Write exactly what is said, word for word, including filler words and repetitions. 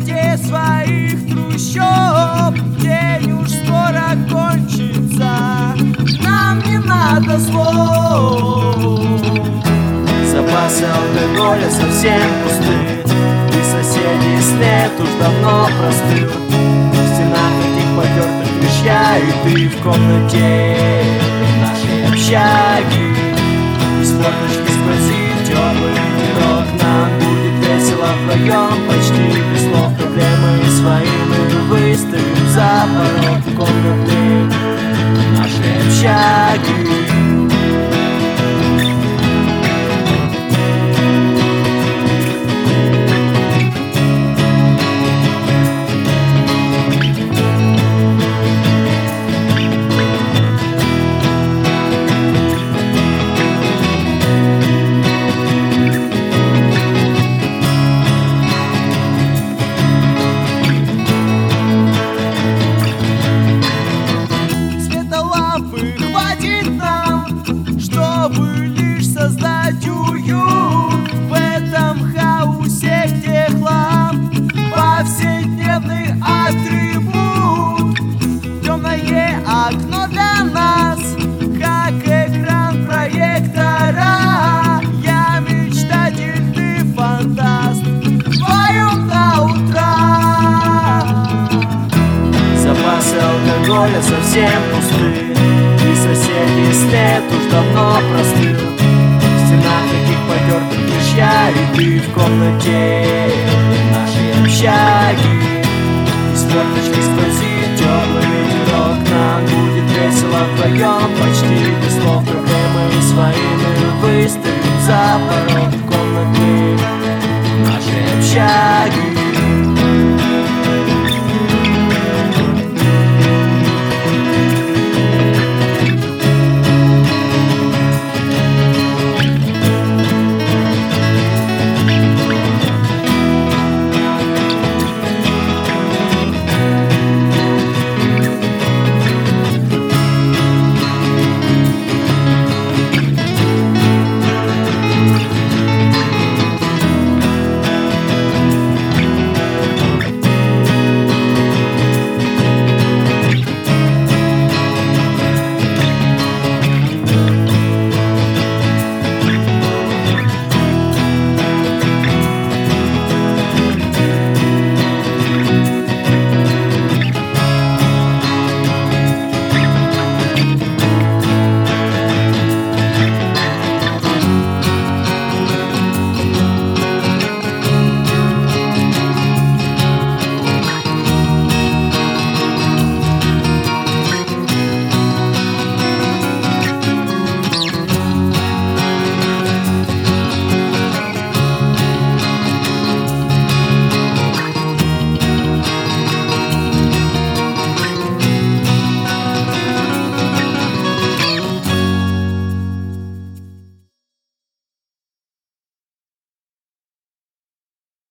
черте своих трущоб день уж скоро кончится, нам не надо слов. Запасы алкоголя совсем пусты, и соседей след уж давно простыл. В стенах этих потертых вещей ты в комнате нашей общаги. Из форточки сквозит теплый ветерок, нам будет весело вдвоем, почти без слов. Проблемы свои мы выставим за порог комнаты нашей общаги. Создать уют в этом хаосе, где хлам, повседневный атрибут. Темное окно для нас, как экран проектора. Я мечтатель, ты фантаст, вдвоем до утра. Запасы алкоголя совсем пусты, и соседей след уж давно простыл. В стенах этих потертых вещей ты в комнате нашей общаги. Из форточки сквозит теплый ветерок, нам будет весело вдвоем, почти без слов. Проблемы свои мы выставим за порог комнаты нашей общаги.